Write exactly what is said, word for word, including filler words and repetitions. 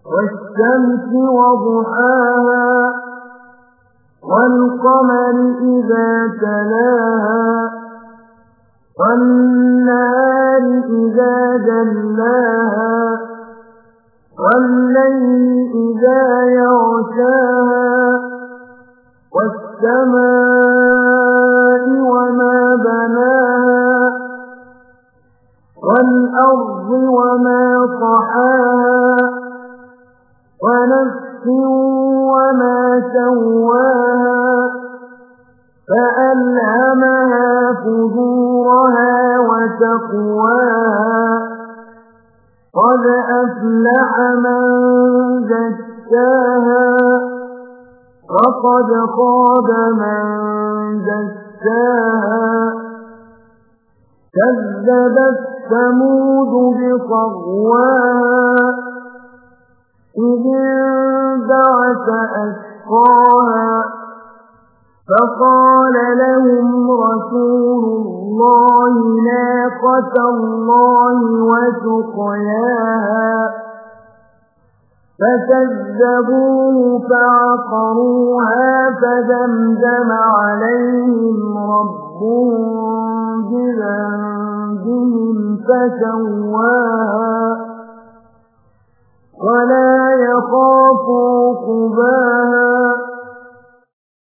والشمس وضحاها والقمر إذا تلاها والنهار إذا جلاها والليل إذا يغشاها والسماء وما بناها والأرض وما طحاها ونفس وما سواها فألهمها فجورها وتقواها قد أفلح من زكاها وقد خاب من دساها كذبت ثمود بطغواها إذ انبعث أشقاها فقال لهم رسول الله ناقة الله وسقياها فكذبوه فعقروها فدمدم عليهم ربهم بذنبهم فسواها ولا يخاف عقباها